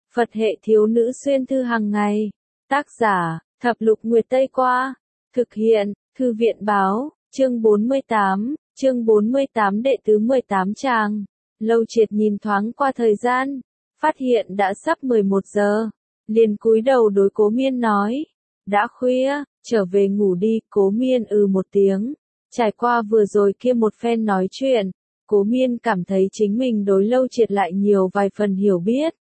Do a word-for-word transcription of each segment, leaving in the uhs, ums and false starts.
Phật hệ thiếu nữ xuyên thư hàng ngày. Tác giả, Thập lục Nguyệt Tây Qua. Thực hiện, Thư viện Báo, chương bốn mươi tám, chương bốn mươi tám đệ tứ mười tám tràng. Lâu Triệt nhìn thoáng qua thời gian, phát hiện đã sắp mười một giờ. Liền cúi đầu đối Cố Miên nói. Đã khuya, trở về ngủ đi. Cố Miên ừ một tiếng. Trải qua vừa rồi kia một phen nói chuyện, Cố Miên cảm thấy chính mình đối Lâu Triệt lại nhiều vài phần hiểu biết.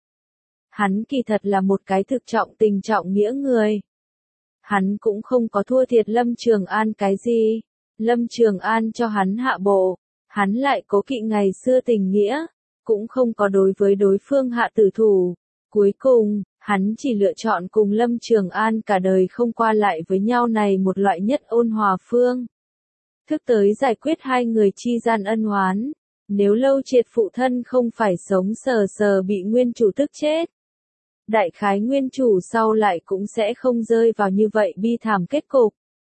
Hắn kỳ thật là một cái thực trọng tình trọng nghĩa người. Hắn cũng không có thua thiệt Lâm Trường An cái gì. Lâm Trường An cho hắn hạ bộ, hắn lại cố kỵ ngày xưa tình nghĩa, cũng không có đối với đối phương hạ tử thủ. Cuối cùng, hắn chỉ lựa chọn cùng Lâm Trường An cả đời không qua lại với nhau này một loại nhất ôn hòa phương. Thức tới giải quyết hai người chi gian ân oán. Nếu Lâu Triệt phụ thân không phải sống sờ sờ bị nguyên chủ tức chết, đại khái nguyên chủ sau lại cũng sẽ không rơi vào như vậy bi thảm kết cục.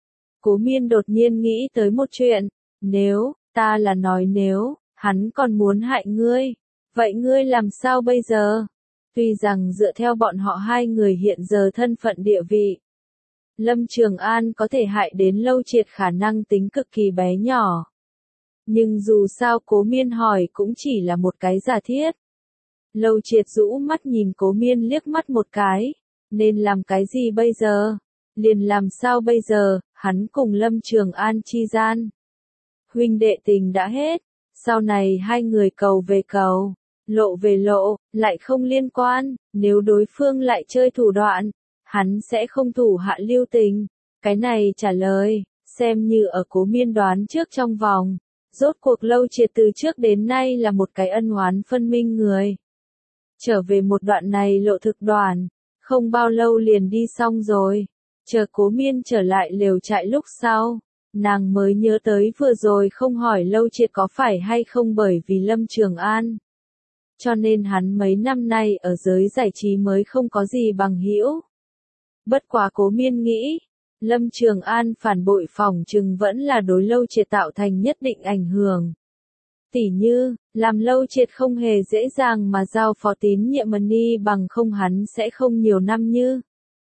Cố Miên đột nhiên nghĩ tới một chuyện, nếu, ta là nói nếu, hắn còn muốn hại ngươi, vậy ngươi làm sao bây giờ? Tuy rằng dựa theo bọn họ hai người hiện giờ thân phận địa vị, Lâm Trường An có thể hại đến Lâu Triệt khả năng tính cực kỳ bé nhỏ. Nhưng dù sao Cố Miên hỏi cũng chỉ là một cái giả thiết. Lâu Triệt rũ mắt nhìn Cố Miên liếc mắt một cái, nên làm cái gì bây giờ? Liền làm sao bây giờ, hắn cùng Lâm Trường An chi gian. Huynh đệ tình đã hết, sau này hai người cầu về cầu, lộ về lộ, lại không liên quan, nếu đối phương lại chơi thủ đoạn, hắn sẽ không thủ hạ lưu tình. Cái này trả lời, xem như ở Cố Miên đoán trước trong vòng. Rốt cuộc Lâu Triệt từ trước đến nay là một cái ân oán phân minh người. Trở về một đoạn này lộ thực đoàn, không bao lâu liền đi xong rồi. Chờ Cố Miên trở lại lều trại lúc sau, nàng mới nhớ tới vừa rồi không hỏi Lâu Triệt có phải hay không bởi vì Lâm Trường An. Cho nên hắn mấy năm nay ở giới giải trí mới không có gì bằng hữu. Bất quá Cố Miên nghĩ, Lâm Trường An phản bội phỏng chừng vẫn là đối Lâu Triệt tạo thành nhất định ảnh hưởng. Tỉ như, làm Lâu Triệt không hề dễ dàng mà giao phó tín nhiệm Mani bằng không hắn sẽ không nhiều năm như.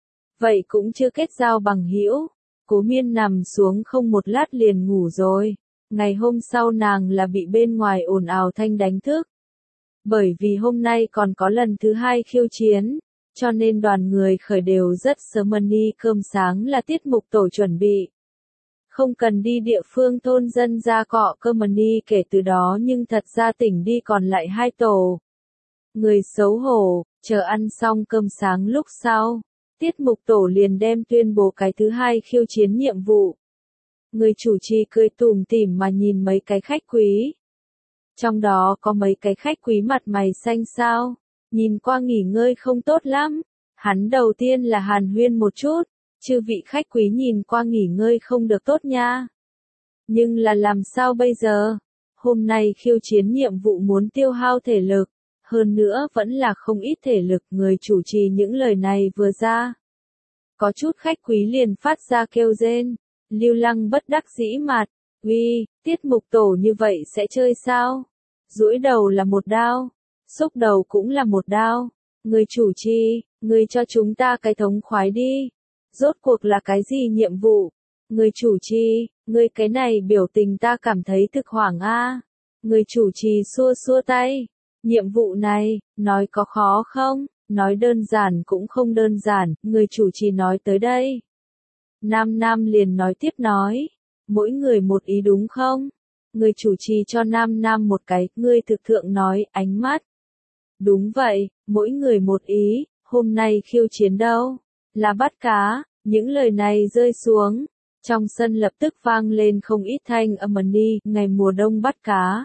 Vậy cũng chưa kết giao bằng hữu. Cố Miên nằm xuống không một lát liền ngủ rồi. Ngày hôm sau nàng là bị bên ngoài ồn ào thanh đánh thức. Bởi vì hôm nay còn có lần thứ hai khiêu chiến, cho nên đoàn người khởi đều rất sớm. Mani cơm sáng là tiết mục tổ chuẩn bị. Không cần đi địa phương thôn dân ra cọ cơm. Mani kể từ đó nhưng thật ra tỉnh đi còn lại hai tổ. Người xấu hổ, chờ ăn xong cơm sáng lúc sau, tiết mục tổ liền đem tuyên bố cái thứ hai khiêu chiến nhiệm vụ. Người chủ trì cười tủm tỉm mà nhìn mấy cái khách quý. Trong đó có mấy cái khách quý mặt mày xanh xao, nhìn qua nghỉ ngơi không tốt lắm. Hắn đầu tiên là hàn huyên một chút, chư vị khách quý nhìn qua nghỉ ngơi không được tốt nha. Nhưng là làm sao bây giờ? Hôm nay khiêu chiến nhiệm vụ muốn tiêu hao thể lực, hơn nữa vẫn là không ít thể lực. Người chủ trì những lời này vừa ra, có chút khách quý liền phát ra kêu rên. Lưu Lăng bất đắc dĩ mặt, uy, tiết mục tổ như vậy sẽ chơi sao? Duỗi đầu là một đao, xúc đầu cũng là một đao. Người chủ trì, người cho chúng ta cái thống khoái đi. Rốt cuộc là cái gì nhiệm vụ? Người chủ trì, người cái này biểu tình ta cảm thấy thực hoảng a. Người chủ trì xua xua tay. Nhiệm vụ này, nói có khó không? Nói đơn giản cũng không đơn giản. Người chủ trì nói tới đây. Nam Nam liền nói tiếp nói. Mỗi người một ý đúng không? Người chủ trì cho Nam Nam một cái. Người thực thượng nói ánh mắt. Đúng vậy, mỗi người một ý. Hôm nay khiêu chiến đâu? Là bắt cá. Những lời này rơi xuống, trong sân lập tức vang lên không ít thanh âm. Mani, ngày mùa đông bắt cá.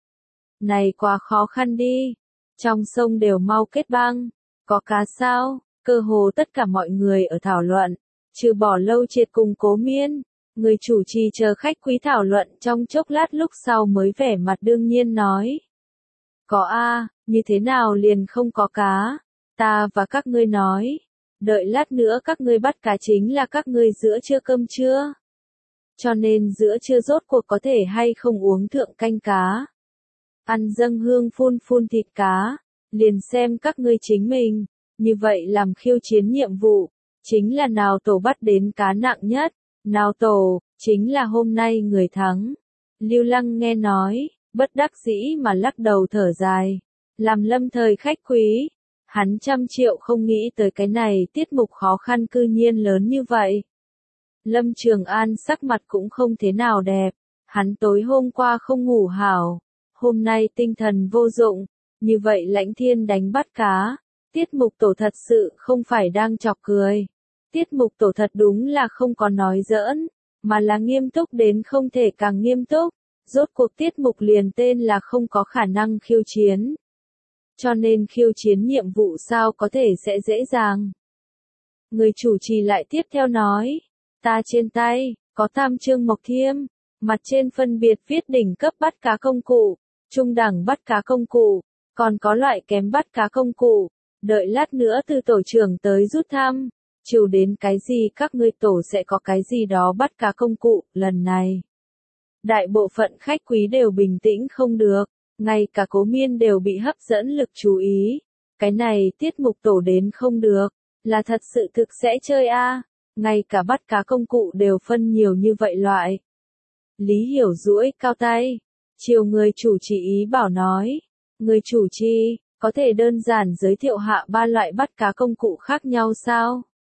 Này quá khó khăn đi. Trong sông đều mau kết băng. Có cá sao? Cơ hồ tất cả mọi người ở thảo luận, trừ bỏ Lâu Triệt cùng Cố Miên. Người chủ trì chờ khách quý thảo luận trong chốc lát lúc sau mới vẻ mặt đương nhiên nói. Có a, như thế nào liền không có cá? Ta và các ngươi nói. Đợi lát nữa các ngươi bắt cá chính là các ngươi giữa trưa cơm trưa. Cho nên giữa trưa rốt cuộc có thể hay không uống thượng canh cá. Ăn dâng hương phun phun thịt cá. Liền xem các ngươi chính mình. Như vậy làm khiêu chiến nhiệm vụ, chính là nào tổ bắt đến cá nặng nhất, nào tổ, chính là hôm nay người thắng. Lưu Lăng nghe nói, bất đắc dĩ mà lắc đầu thở dài, làm Lâm Thời khách quý, hắn trăm triệu không nghĩ tới cái này tiết mục khó khăn cư nhiên lớn như vậy. Lâm Trường An sắc mặt cũng không thế nào đẹp, hắn tối hôm qua không ngủ hảo, hôm nay tinh thần vô dụng, như vậy Lãnh Thiên đánh bắt cá, tiết mục tổ thật sự không phải đang chọc cười. Tiết mục tổ thật đúng là không có nói giỡn, mà là nghiêm túc đến không thể càng nghiêm túc, rốt cuộc tiết mục liền tên là không có khả năng khiêu chiến. Cho nên khiêu chiến nhiệm vụ sao có thể sẽ dễ dàng. Người chủ trì lại tiếp theo nói, ta trên tay, có tam chương mộc thiêm, mặt trên phân biệt viết đỉnh cấp bắt cá công cụ, trung đẳng bắt cá công cụ, còn có loại kém bắt cá công cụ, đợi lát nữa từ tổ trưởng tới rút thăm, chiều đến cái gì các ngươi tổ sẽ có cái gì đó bắt cá công cụ, lần này. Đại bộ phận khách quý đều bình tĩnh không được, ngay cả Cố Miên đều bị hấp dẫn lực chú ý, cái này tiết mục tổ đến không được, là thật sự thực sẽ chơi a, ngay cả bắt cá công cụ đều phân nhiều như vậy loại. Lý Hiểu duỗi cao tay, chiều người chủ trì ý bảo nói, người chủ trì, có thể đơn giản giới thiệu hạ ba loại bắt cá công cụ khác nhau sao?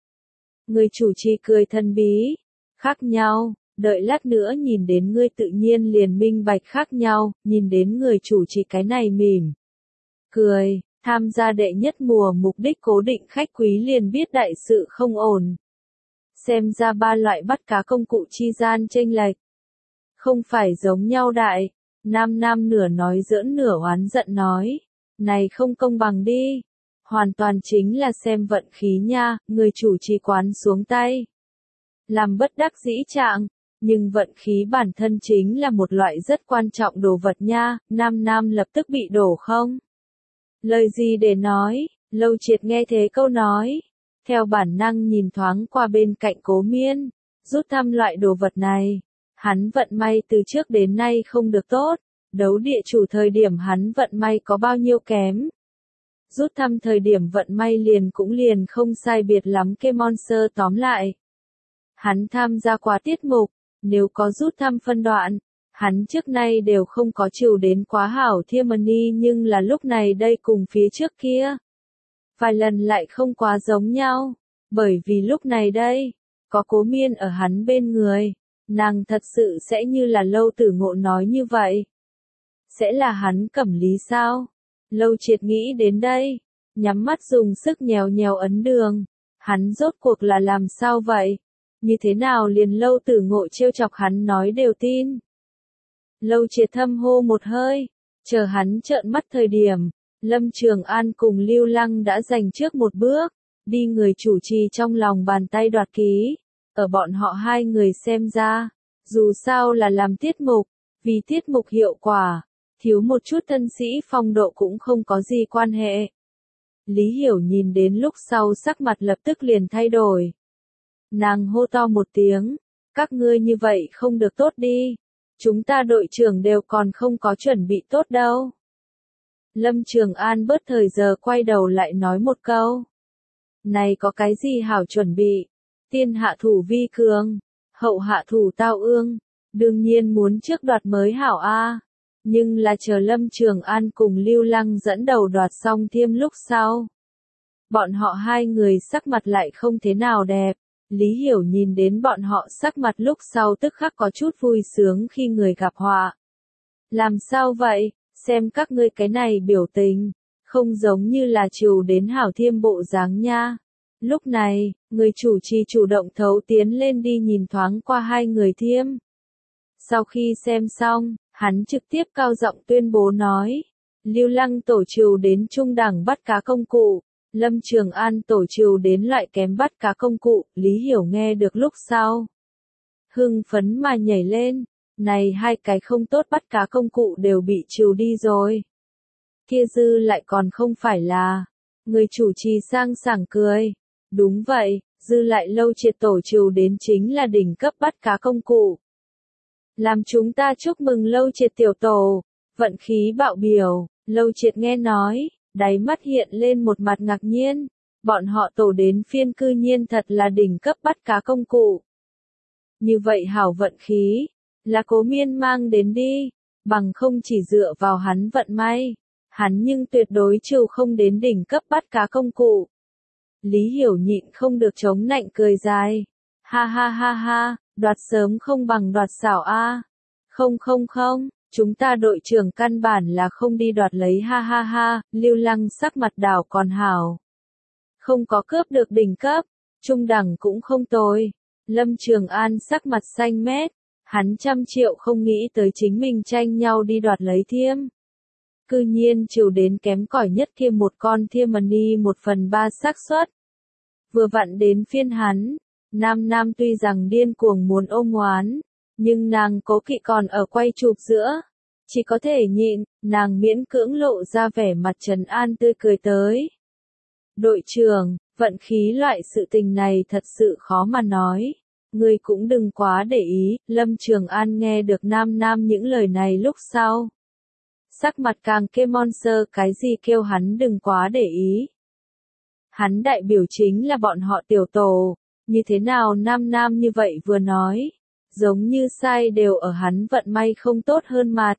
Người chủ trì cười thần bí, khác nhau, đợi lát nữa nhìn đến ngươi tự nhiên liền minh bạch khác nhau, nhìn đến người chủ trì cái này mỉm. Cười, tham gia đệ nhất mùa mục đích cố định khách quý liền biết đại sự không ổn. Xem ra ba loại bắt cá công cụ chi gian chênh lệch. Không phải giống nhau đại, nam nam nửa nói giỡn nửa oán giận nói, này không công bằng đi. Hoàn toàn chính là xem vận khí nha, người chủ trì quán xuống tay. Làm bất đắc dĩ trạng, nhưng vận khí bản thân chính là một loại rất quan trọng đồ vật nha, nam nam lập tức bị đổ không? Lời gì để nói, Lâu Triệt nghe thế câu nói, theo bản năng nhìn thoáng qua bên cạnh Cố Miên, rút thăm loại đồ vật này. Hắn vận may từ trước đến nay không được tốt, đấu địa chủ thời điểm hắn vận may có bao nhiêu kém. Rút thăm thời điểm vận may liền cũng liền không sai biệt lắm kê monster tóm lại. Hắn tham gia qua tiết mục, nếu có rút thăm phân đoạn, hắn trước nay đều không có chịu đến quá hảo thiêm money nhưng là lúc này đây cùng phía trước kia. Vài lần lại không quá giống nhau, bởi vì lúc này đây, có Cố Miên ở hắn bên người, nàng thật sự sẽ như là Lâu Tử Ngộ nói như vậy. Sẽ là hắn cẩm lý sao? Lâu Triệt nghĩ đến đây, nhắm mắt dùng sức nhèo nhèo ấn đường, hắn rốt cuộc là làm sao vậy? Như thế nào liền Lâu Tử Ngộ trêu chọc hắn nói đều tin. Lâu Triệt thâm hô một hơi, chờ hắn trợn mắt thời điểm, Lâm Trường An cùng Lưu Lăng đã giành trước một bước, đi người chủ trì trong lòng bàn tay đoạt ký, ở bọn họ hai người xem ra, dù sao là làm tiết mục, vì tiết mục hiệu quả, thiếu một chút thân sĩ phong độ cũng không có gì quan hệ. Lý Hiểu nhìn đến lúc sau sắc mặt lập tức liền thay đổi. Nàng hô to một tiếng, các ngươi như vậy không được tốt đi, chúng ta đội trưởng đều còn không có chuẩn bị tốt đâu. Lâm Trường An bớt thời giờ quay đầu lại nói một câu. Này có cái gì hảo chuẩn bị, tiên hạ thủ vi cường, hậu hạ thủ tao ương, đương nhiên muốn trước đoạt mới hảo a. Nhưng là chờ Lâm Trường An cùng Lưu Lăng dẫn đầu đoạt xong thiêm lúc sau. Bọn họ hai người sắc mặt lại không thế nào đẹp, Lý Hiểu nhìn đến bọn họ sắc mặt lúc sau tức khắc có chút vui sướng khi người gặp họa. Làm sao vậy, xem các ngươi cái này biểu tình, không giống như là chiều đến hảo thiêm bộ dáng nha. Lúc này, người chủ trì chủ động thấu tiến lên đi nhìn thoáng qua hai người thiêm. Sau khi xem xong, hắn trực tiếp cao giọng tuyên bố nói, Lưu Lăng tổ trừ đến trung đẳng bắt cá công cụ, Lâm Trường An tổ trừ đến loại kém bắt cá công cụ, Lý Hiểu nghe được lúc sau. Hưng phấn mà nhảy lên, này hai cái không tốt bắt cá công cụ đều bị trừ đi rồi. Kia dư lại còn không phải là, người chủ trì sang sảng cười, đúng vậy, dư lại Lâu Triệt tổ trừ đến chính là đỉnh cấp bắt cá công cụ. Làm chúng ta chúc mừng Lâu Triệt tiểu tổ, vận khí bạo biểu, Lâu Triệt nghe nói, đáy mắt hiện lên một mặt ngạc nhiên, bọn họ tổ đến phiên cư nhiên thật là đỉnh cấp bắt cá công cụ. Như vậy hảo vận khí, là Cố Miên mang đến đi, bằng không chỉ dựa vào hắn vận may, hắn nhưng tuyệt đối trừ không đến đỉnh cấp bắt cá công cụ. Lý Hiểu nhịn không được chống nạnh cười dài, ha ha ha ha, đoạt sớm không bằng đoạt xảo a. Không không không, chúng ta đội trưởng căn bản là không đi đoạt lấy ha ha ha, Lưu Lăng sắc mặt đảo còn hảo. Không có cướp được đỉnh cấp, trung đẳng cũng không tồi. Lâm Trường An sắc mặt xanh mét, hắn trăm triệu không nghĩ tới chính mình tranh nhau đi đoạt lấy thiêm. Cư nhiên trừ đến kém cỏi nhất kia một con thiêm mani một phần ba xác suất. Vừa vặn đến phiên hắn, Nam Nam tuy rằng điên cuồng muốn ôm oán, nhưng nàng cố kỵ còn ở quay chụp giữa. Chỉ có thể nhịn, nàng miễn cưỡng lộ ra vẻ mặt trấn an tươi cười tới. Đội trưởng, vận khí loại sự tình này thật sự khó mà nói. Ngươi cũng đừng quá để ý, Lâm Trường An nghe được Nam Nam những lời này lúc sau. Sắc mặt càng kê monster cái gì kêu hắn đừng quá để ý. Hắn đại biểu chính là bọn họ tiểu tổ, như thế nào Nam Nam như vậy vừa nói, giống như sai đều ở hắn vận may không tốt hơn mặt.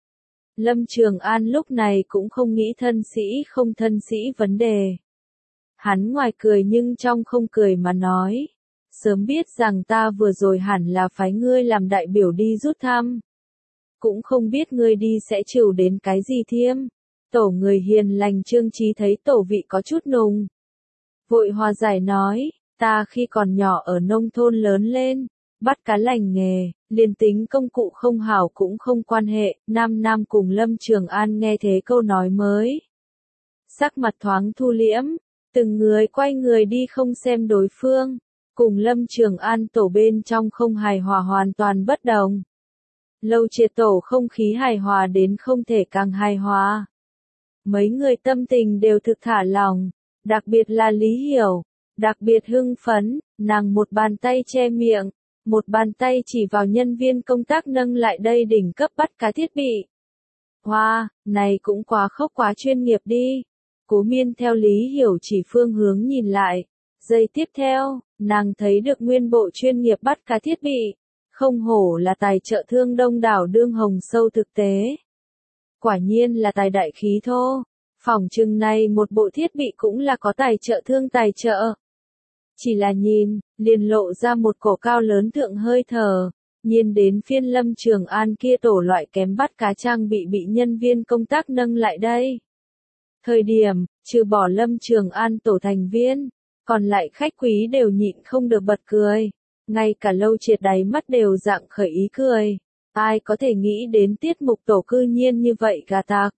Lâm Trường An lúc này cũng không nghĩ thân sĩ không thân sĩ vấn đề. Hắn ngoài cười nhưng trong không cười mà nói. Sớm biết rằng ta vừa rồi hẳn là phái ngươi làm đại biểu đi rút thăm. Cũng không biết ngươi đi sẽ chịu đến cái gì thiêm. Tổ người hiền lành Trương Chí thấy tổ vị có chút nùng. Vội hòa giải nói, ta khi còn nhỏ ở nông thôn lớn lên, bắt cá lành nghề, liền tính công cụ không hảo cũng không quan hệ, Nam Nam cùng Lâm Trường An nghe thế câu nói mới. Sắc mặt thoáng thu liễm, từng người quay người đi không xem đối phương. Cùng Lâm Trường An tổ bên trong không hài hòa hoàn toàn bất đồng. Lâu triệt tổ không khí hài hòa đến không thể càng hài hòa. Mấy người tâm tình đều thực thả lòng, đặc biệt là Lý Hiểu, đặc biệt hưng phấn, nàng một bàn tay che miệng, một bàn tay chỉ vào nhân viên công tác nâng lại đây đỉnh cấp bắt cá thiết bị. Hoa, wow, này cũng quá khốc quá chuyên nghiệp đi. Cố Miên theo Lý Hiểu chỉ phương hướng nhìn lại. Giây tiếp theo, nàng thấy được nguyên bộ chuyên nghiệp bắt cá thiết bị, không hổ là tài trợ thương đông đảo đương hồng sâu thực tế. Quả nhiên là tài đại khí thô, phỏng chừng này một bộ thiết bị cũng là có tài trợ thương tài trợ. Chỉ là nhìn, liền lộ ra một cổ cao lớn thượng hơi thở, nhìn đến phiên Lâm Trường An kia tổ loại kém bắt cá trang bị bị nhân viên công tác nâng lại đây. Thời điểm, trừ bỏ Lâm Trường An tổ thành viên, còn lại khách quý đều nhịn không được bật cười, ngay cả Lâu Triệt đáy mắt đều dạng khởi ý cười. Ai có thể nghĩ đến tiết mục tổ cư nhiên như vậy gà tạc.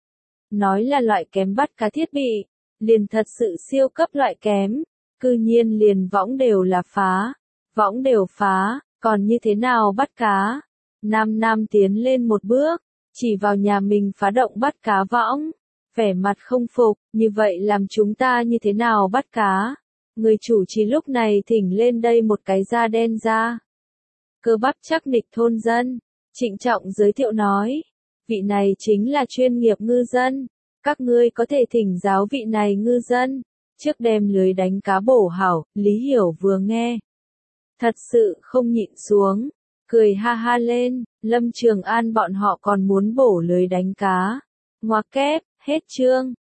Nói là loại kém bắt cá thiết bị, liền thật sự siêu cấp loại kém, cư nhiên liền võng đều là phá, võng đều phá, còn như thế nào bắt cá? Nam Nam tiến lên một bước, chỉ vào nhà mình phá động bắt cá võng. Vẻ mặt không phục, như vậy làm chúng ta như thế nào bắt cá? Người chủ trì lúc này thỉnh lên đây một cái da đen ra. Cơ bắp chắc nịch thôn dân, trịnh trọng giới thiệu nói. Vị này chính là chuyên nghiệp ngư dân. Các ngươi có thể thỉnh giáo vị này ngư dân. Trước đem lưới đánh cá bổ hảo, Lý Hiểu vừa nghe. Thật sự không nhịn xuống, cười ha ha lên, Lâm Trường An bọn họ còn muốn bổ lưới đánh cá. Ngoa kép, hết chương.